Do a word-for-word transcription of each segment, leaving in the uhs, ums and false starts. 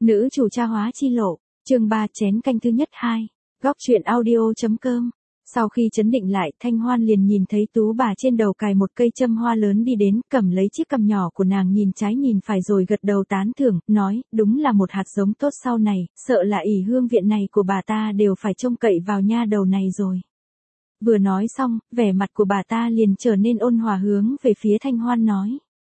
Nữ chủ tra hóa chi lộ, chương ba chén canh thứ nhất hai, góc truyện audio.com. Sau khi chấn định lại, Thanh Hoan liền nhìn thấy Tú bà trên đầu cài một cây châm hoa lớn đi đến, cầm lấy chiếc cằm nhỏ của nàng nhìn trái nhìn phải rồi gật đầu tán thưởng, nói, đúng là một hạt giống tốt sau này, sợ là ỷ hương viện này của bà ta đều phải trông cậy vào nha đầu này rồi. Vừa nói xong, vẻ mặt của bà ta liền trở nên ôn hòa hướng về phía Thanh Hoan nói.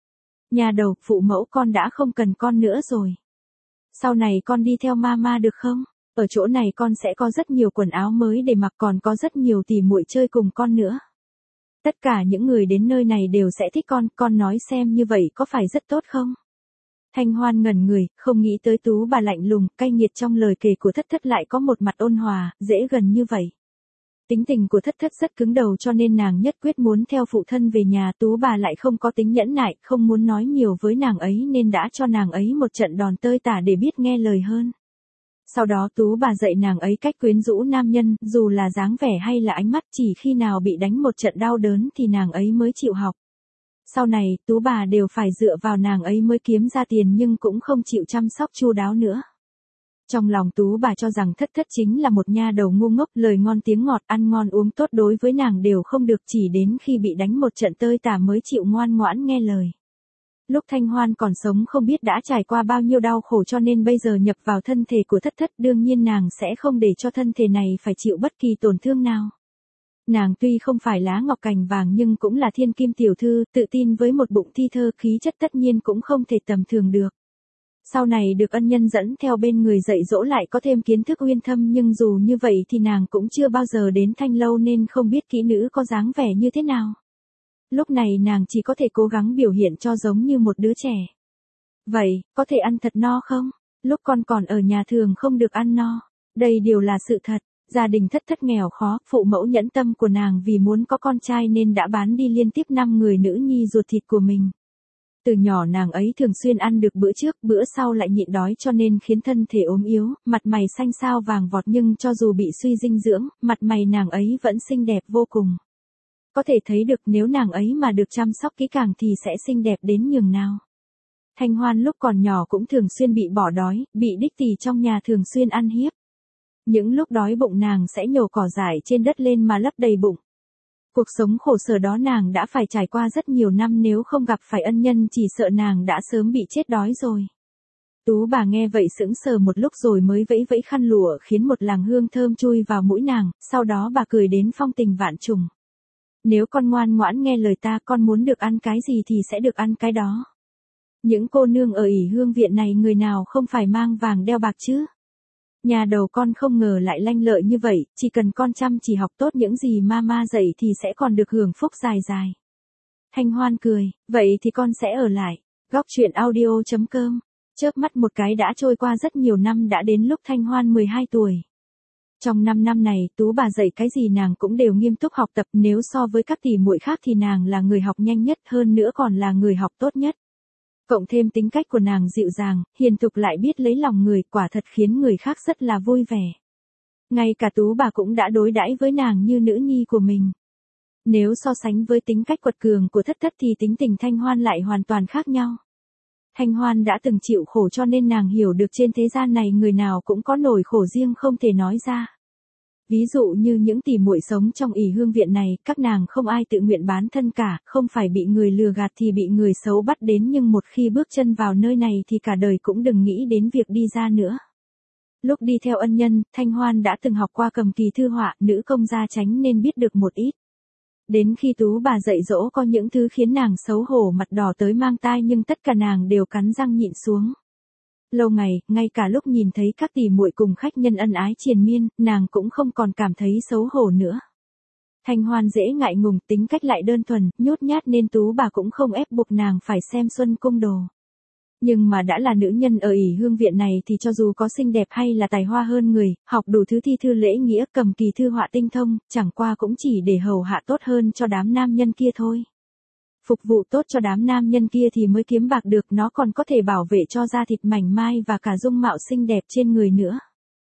Nha đầu, phụ mẫu con đã không cần con nữa rồi. Sau này con đi theo mama được không? Ở chỗ này con sẽ có rất nhiều quần áo mới để mặc, còn có rất nhiều tỉ muội chơi cùng con nữa. Tất cả những người đến nơi này đều sẽ thích con, con nói xem như vậy có phải rất tốt không? Thanh Hoan ngẩn người, không nghĩ tới Tú bà lạnh lùng, cay nghiệt trong lời kể của Thất Thất lại có một mặt ôn hòa, dễ gần như vậy. Tính tình của Thất Thất rất cứng đầu cho nên nàng nhất quyết muốn theo phụ thân về nhà. Tú bà lại không có tính nhẫn nại, không muốn nói nhiều với nàng ấy nên đã cho nàng ấy một trận đòn tơi tả để biết nghe lời hơn. Sau đó Tú bà dạy nàng ấy cách quyến rũ nam nhân, dù là dáng vẻ hay là ánh mắt, chỉ khi nào bị đánh một trận đau đớn thì nàng ấy mới chịu học. Sau này, Tú bà đều phải dựa vào nàng ấy mới kiếm ra tiền nhưng cũng không chịu chăm sóc chu đáo nữa. Trong lòng Tú bà cho rằng Thất Thất chính là một nha đầu ngu ngốc, lời ngon tiếng ngọt, ăn ngon uống tốt đối với nàng đều không được, chỉ đến khi bị đánh một trận tơi tả mới chịu ngoan ngoãn nghe lời. Lúc Thanh Hoan còn sống không biết đã trải qua bao nhiêu đau khổ cho nên bây giờ nhập vào thân thể của Thất Thất, đương nhiên nàng sẽ không để cho thân thể này phải chịu bất kỳ tổn thương nào. Nàng tuy không phải lá ngọc cành vàng nhưng cũng là thiên kim tiểu thư, tự tin với một bụng thi thơ, khí chất tất nhiên cũng không thể tầm thường được. Sau này được ân nhân dẫn theo bên người dạy dỗ lại có thêm kiến thức uyên thâm, nhưng dù như vậy thì nàng cũng chưa bao giờ đến Thanh lâu nên không biết kỹ nữ có dáng vẻ như thế nào. Lúc này nàng chỉ có thể cố gắng biểu hiện cho giống như một đứa trẻ. Vậy, có thể ăn thật no không? Lúc con còn ở nhà thường không được ăn no. Đây đều là sự thật. Gia đình Thất Thất nghèo khó, phụ mẫu nhẫn tâm của nàng vì muốn có con trai nên đã bán đi liên tiếp năm người nữ nhi ruột thịt của mình. Từ nhỏ nàng ấy thường xuyên ăn được bữa trước, bữa sau lại nhịn đói cho nên khiến thân thể ốm yếu, mặt mày xanh xao vàng vọt, nhưng cho dù bị suy dinh dưỡng, mặt mày nàng ấy vẫn xinh đẹp vô cùng. Có thể thấy được nếu nàng ấy mà được chăm sóc kỹ càng thì sẽ xinh đẹp đến nhường nào. Thanh Hoan lúc còn nhỏ cũng thường xuyên bị bỏ đói, bị đích tỷ trong nhà thường xuyên ăn hiếp. Những lúc đói bụng nàng sẽ nhổ cỏ dại trên đất lên mà lấp đầy bụng. Cuộc sống khổ sở đó nàng đã phải trải qua rất nhiều năm, nếu không gặp phải ân nhân chỉ sợ nàng đã sớm bị chết đói rồi. Tú bà nghe vậy sững sờ một lúc rồi mới vẫy vẫy khăn lụa khiến một làn hương thơm chui vào mũi nàng, sau đó bà cười đến phong tình vạn trùng. Nếu con ngoan ngoãn nghe lời ta, con muốn được ăn cái gì thì sẽ được ăn cái đó. Những cô nương ở ỷ hương viện này người nào không phải mang vàng đeo bạc chứ? Nhà đầu con không ngờ lại lanh lợi như vậy, chỉ cần con chăm chỉ học tốt những gì mama dạy thì sẽ còn được hưởng phúc dài dài. Thanh Hoan cười, vậy thì con sẽ ở lại. Góc truyện audio.com. Chớp mắt một cái đã trôi qua rất nhiều năm, đã đến lúc Thanh Hoan mười hai tuổi. Trong năm năm này, Tú bà dạy cái gì nàng cũng đều nghiêm túc học tập, nếu so với các tỷ muội khác thì nàng là người học nhanh nhất, hơn nữa còn là người học tốt nhất. Cộng thêm tính cách của nàng dịu dàng, hiền thục lại biết lấy lòng người, quả thật khiến người khác rất là vui vẻ. Ngay cả Tú bà cũng đã đối đãi với nàng như nữ nhi của mình. Nếu so sánh với tính cách quật cường của Thất Thất thì tính tình Thanh Hoan lại hoàn toàn khác nhau. Thanh Hoan đã từng chịu khổ cho nên nàng hiểu được trên thế gian này người nào cũng có nỗi khổ riêng không thể nói ra. Ví dụ như những tỷ muội sống trong ỷ hương viện này, các nàng không ai tự nguyện bán thân cả, không phải bị người lừa gạt thì bị người xấu bắt đến, nhưng một khi bước chân vào nơi này thì cả đời cũng đừng nghĩ đến việc đi ra nữa. Lúc đi theo ân nhân, Thanh Hoan đã từng học qua cầm kỳ thư họa, nữ công gia chánh nên biết được một ít. Đến khi Tú bà dạy dỗ có những thứ khiến nàng xấu hổ mặt đỏ tới mang tai nhưng tất cả nàng đều cắn răng nhịn xuống. Lâu ngày, ngay cả lúc nhìn thấy các tỷ muội cùng khách nhân ân ái triền miên, nàng cũng không còn cảm thấy xấu hổ nữa. Thanh Hoan dễ ngại ngùng, tính cách lại đơn thuần, nhút nhát nên Tú bà cũng không ép buộc nàng phải xem Xuân Cung Đồ. Nhưng mà đã là nữ nhân ở ỷ hương viện này thì cho dù có xinh đẹp hay là tài hoa hơn người, học đủ thứ thi thư lễ nghĩa, cầm kỳ thư họa tinh thông, chẳng qua cũng chỉ để hầu hạ tốt hơn cho đám nam nhân kia thôi. Phục vụ tốt cho đám nam nhân kia thì mới kiếm bạc được, nó còn có thể bảo vệ cho da thịt mảnh mai và cả dung mạo xinh đẹp trên người nữa.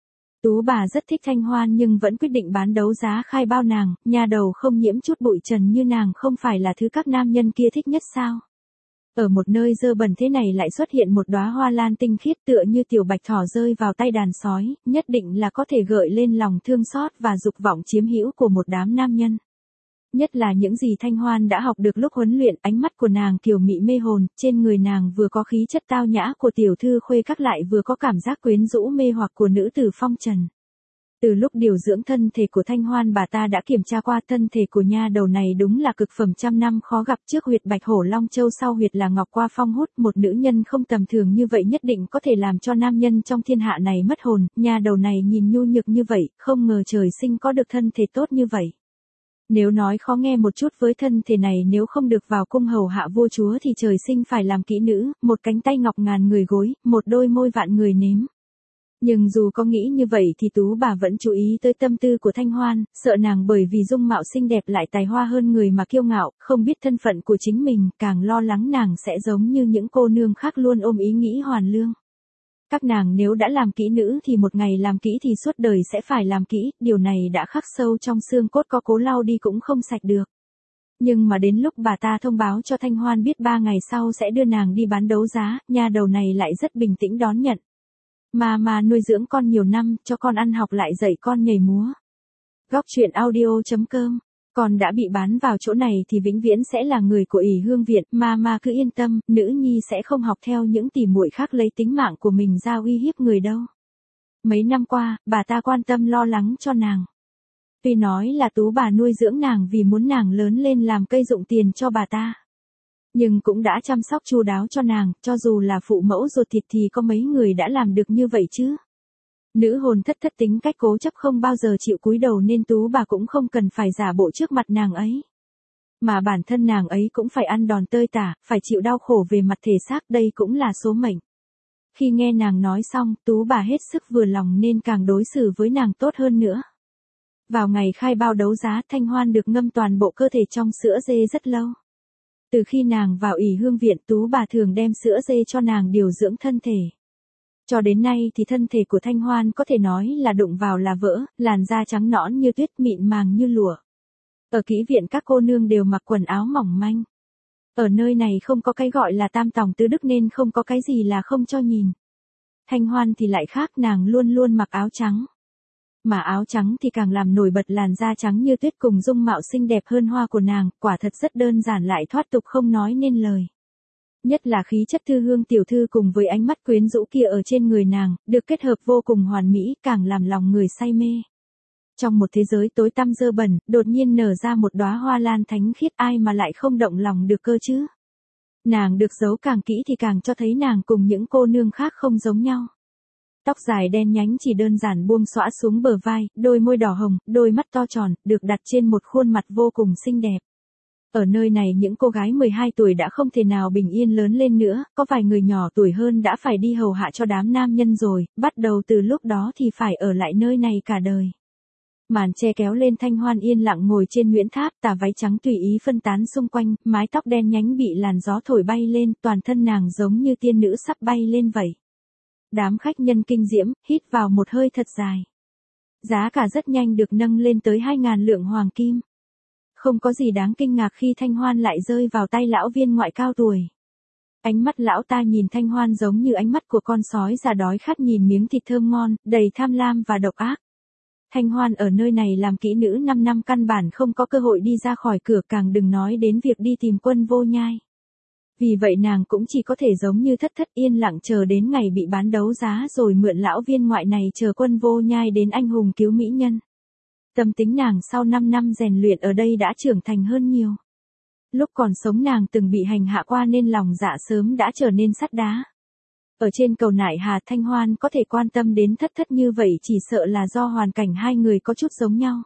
Tú bà rất thích Thanh Hoan nhưng vẫn quyết định bán đấu giá khai bao nàng, nhà đầu không nhiễm chút bụi trần như nàng không phải là thứ các nam nhân kia thích nhất sao? Ở một nơi dơ bẩn thế này lại xuất hiện một đóa hoa lan tinh khiết tựa như tiểu bạch thỏ rơi vào tay đàn sói, nhất định là có thể gợi lên lòng thương xót và dục vọng chiếm hữu của một đám nam nhân. Nhất là những gì Thanh Hoan đã học được lúc huấn luyện, ánh mắt của nàng kiều mị mê hồn, trên người nàng vừa có khí chất tao nhã của tiểu thư khuê các lại vừa có cảm giác quyến rũ mê hoặc của nữ tử phong trần. Từ lúc điều dưỡng thân thể của Thanh Hoan, bà ta đã kiểm tra qua thân thể của nha đầu này đúng là cực phẩm trăm năm khó gặp, trước huyệt bạch hổ long châu sau huyệt là ngọc qua phong hút, một nữ nhân không tầm thường như vậy nhất định có thể làm cho nam nhân trong thiên hạ này mất hồn, nha đầu này nhìn nhu nhược như vậy, không ngờ trời sinh có được thân thể tốt như vậy. Nếu nói khó nghe một chút, với thân thể này nếu không được vào cung hầu hạ vua chúa thì trời sinh phải làm kỹ nữ, một cánh tay ngọc ngàn người gối, một đôi môi vạn người nếm. Nhưng dù có nghĩ như vậy thì tú bà vẫn chú ý tới tâm tư của Thanh Hoan, sợ nàng bởi vì dung mạo xinh đẹp lại tài hoa hơn người mà kiêu ngạo, không biết thân phận của chính mình, càng lo lắng nàng sẽ giống như những cô nương khác luôn ôm ý nghĩ hoàn lương. Các nàng nếu đã làm kỹ nữ thì một ngày làm kỹ thì suốt đời sẽ phải làm kỹ, điều này đã khắc sâu trong xương cốt, có cố lau đi cũng không sạch được. Nhưng mà đến lúc bà ta thông báo cho Thanh Hoan biết ba ngày sau sẽ đưa nàng đi bán đấu giá, nha đầu này lại rất bình tĩnh đón nhận. Mà mà nuôi dưỡng con nhiều năm, cho con ăn học lại dạy con nhảy múa. Góc truyện audio chấm com. Con đã bị bán vào chỗ này thì vĩnh viễn sẽ là người của ỷ hương viện, mà mà cứ yên tâm, nữ nhi sẽ không học theo những tỉ muội khác lấy tính mạng của mình ra uy hiếp người đâu. Mấy năm qua, bà ta quan tâm lo lắng cho nàng. Tuy nói là tú bà nuôi dưỡng nàng vì muốn nàng lớn lên làm cây dụng tiền cho bà ta, nhưng cũng đã chăm sóc chu đáo cho nàng, cho dù là phụ mẫu ruột thịt thì có mấy người đã làm được như vậy chứ. Nữ hồn thất thất tính cách cố chấp không bao giờ chịu cúi đầu nên tú bà cũng không cần phải giả bộ trước mặt nàng ấy. Mà bản thân nàng ấy cũng phải ăn đòn tơi tả, phải chịu đau khổ về mặt thể xác, đây cũng là số mệnh. Khi nghe nàng nói xong, tú bà hết sức vừa lòng nên càng đối xử với nàng tốt hơn nữa. Vào ngày khai bao đấu giá, Thanh Hoan được ngâm toàn bộ cơ thể trong sữa dê rất lâu. Từ khi nàng vào ỷ hương viện, tú bà thường đem sữa dê cho nàng điều dưỡng thân thể. Cho đến nay thì thân thể của Thanh Hoan có thể nói là đụng vào là vỡ, làn da trắng nõn như tuyết, mịn màng như lụa. Ở kỹ viện các cô nương đều mặc quần áo mỏng manh. Ở nơi này không có cái gọi là tam tòng tứ đức nên không có cái gì là không cho nhìn. Thanh Hoan thì lại khác, nàng luôn luôn mặc áo trắng. Mà áo trắng thì càng làm nổi bật làn da trắng như tuyết cùng dung mạo xinh đẹp hơn hoa của nàng, quả thật rất đơn giản lại thoát tục không nói nên lời. Nhất là khí chất thư hương tiểu thư cùng với ánh mắt quyến rũ kia ở trên người nàng, được kết hợp vô cùng hoàn mỹ, càng làm lòng người say mê. Trong một thế giới tối tăm dơ bẩn, đột nhiên nở ra một đóa hoa lan thánh khiết, ai mà lại không động lòng được cơ chứ. Nàng được giấu càng kỹ thì càng cho thấy nàng cùng những cô nương khác không giống nhau. Tóc dài đen nhánh chỉ đơn giản buông xõa xuống bờ vai, đôi môi đỏ hồng, đôi mắt to tròn, được đặt trên một khuôn mặt vô cùng xinh đẹp. Ở nơi này những cô gái mười hai tuổi đã không thể nào bình yên lớn lên nữa, có vài người nhỏ tuổi hơn đã phải đi hầu hạ cho đám nam nhân rồi, bắt đầu từ lúc đó thì phải ở lại nơi này cả đời. Màn che kéo lên, Thanh Hoan yên lặng ngồi trên nguyễn tháp, tà váy trắng tùy ý phân tán xung quanh, mái tóc đen nhánh bị làn gió thổi bay lên, toàn thân nàng giống như tiên nữ sắp bay lên vậy. Đám khách nhân kinh diễm, hít vào một hơi thật dài. Giá cả rất nhanh được nâng lên tới hai ngàn lượng hoàng kim. Không có gì đáng kinh ngạc khi Thanh Hoan lại rơi vào tay lão viên ngoại cao tuổi. Ánh mắt lão ta nhìn Thanh Hoan giống như ánh mắt của con sói già đói khát nhìn miếng thịt thơm ngon, đầy tham lam và độc ác. Thanh Hoan ở nơi này làm kỹ nữ năm năm căn bản không có cơ hội đi ra khỏi cửa, càng đừng nói đến việc đi tìm Quân Vô Nhai. Vì vậy nàng cũng chỉ có thể giống như thất thất yên lặng chờ đến ngày bị bán đấu giá rồi mượn lão viên ngoại này chờ Quân Vô Nhai đến anh hùng cứu mỹ nhân. Tâm tính nàng sau năm năm rèn luyện ở đây đã trưởng thành hơn nhiều. Lúc còn sống nàng từng bị hành hạ qua nên lòng dạ sớm đã trở nên sắt đá. Ở trên cầu Nại Hà, Thanh Hoan có thể quan tâm đến thất thất như vậy chỉ sợ là do hoàn cảnh hai người có chút giống nhau.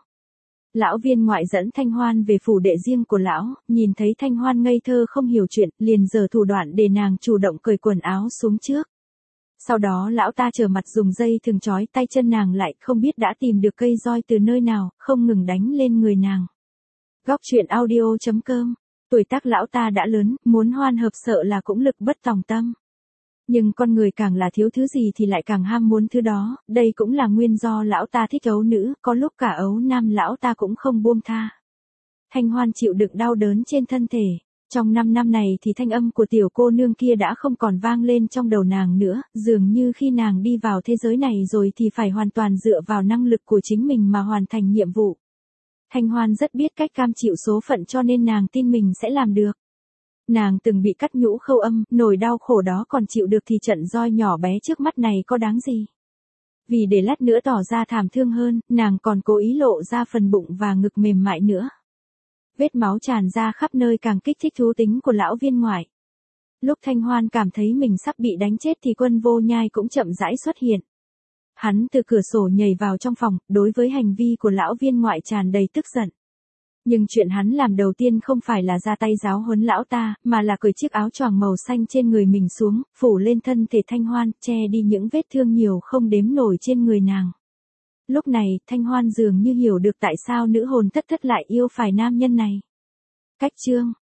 Lão viên ngoại dẫn Thanh Hoan về phủ đệ riêng của lão, nhìn thấy Thanh Hoan ngây thơ không hiểu chuyện, liền giở thủ đoạn để nàng chủ động cởi quần áo xuống trước. Sau đó lão ta trở mặt dùng dây thừng trói tay chân nàng lại, không biết đã tìm được cây roi từ nơi nào, không ngừng đánh lên người nàng. Góc truyện audio chấm com. Tuổi tác lão ta đã lớn, muốn hoan hợp sợ là cũng lực bất tòng tâm. Nhưng con người càng là thiếu thứ gì thì lại càng ham muốn thứ đó, đây cũng là nguyên do lão ta thích ấu nữ, có lúc cả ấu nam lão ta cũng không buông tha. Thanh Hoan chịu đựng đau đớn trên thân thể. Trong năm năm này thì thanh âm của tiểu cô nương kia đã không còn vang lên trong đầu nàng nữa, dường như khi nàng đi vào thế giới này rồi thì phải hoàn toàn dựa vào năng lực của chính mình mà hoàn thành nhiệm vụ. Thanh Hoan rất biết cách cam chịu số phận cho nên nàng tin mình sẽ làm được. Nàng từng bị cắt nhũ khâu âm, nỗi đau khổ đó còn chịu được thì trận roi nhỏ bé trước mắt này có đáng gì. Vì để lát nữa tỏ ra thảm thương hơn, nàng còn cố ý lộ ra phần bụng và ngực mềm mại nữa. Vết máu tràn ra khắp nơi càng kích thích thú tính của lão viên ngoại. Lúc Thanh Hoan cảm thấy mình sắp bị đánh chết thì Quân Vô Nhai cũng chậm rãi xuất hiện. Hắn từ cửa sổ nhảy vào trong phòng, đối với hành vi của lão viên ngoại tràn đầy tức giận. Nhưng chuyện hắn làm đầu tiên không phải là ra tay giáo huấn lão ta, mà là cởi chiếc áo choàng màu xanh trên người mình xuống, phủ lên thân thể Thanh Hoan, che đi những vết thương nhiều không đếm nổi trên người nàng. Lúc này, Thanh Hoan dường như hiểu được tại sao nữ hồn thất thất lại yêu phải nam nhân này. Cách chương